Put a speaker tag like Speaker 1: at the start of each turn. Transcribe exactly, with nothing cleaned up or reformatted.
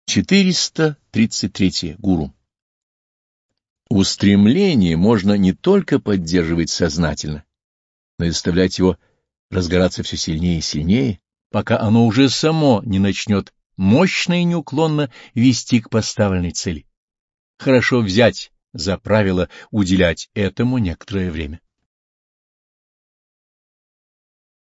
Speaker 1: четыреста тридцать три. Гуру. Устремление можно не только поддерживать сознательно, но и заставлять его разгораться все сильнее и сильнее, пока оно уже само не начнет мощно и неуклонно вести к поставленной цели. Хорошо взять за правило уделять этому некоторое время.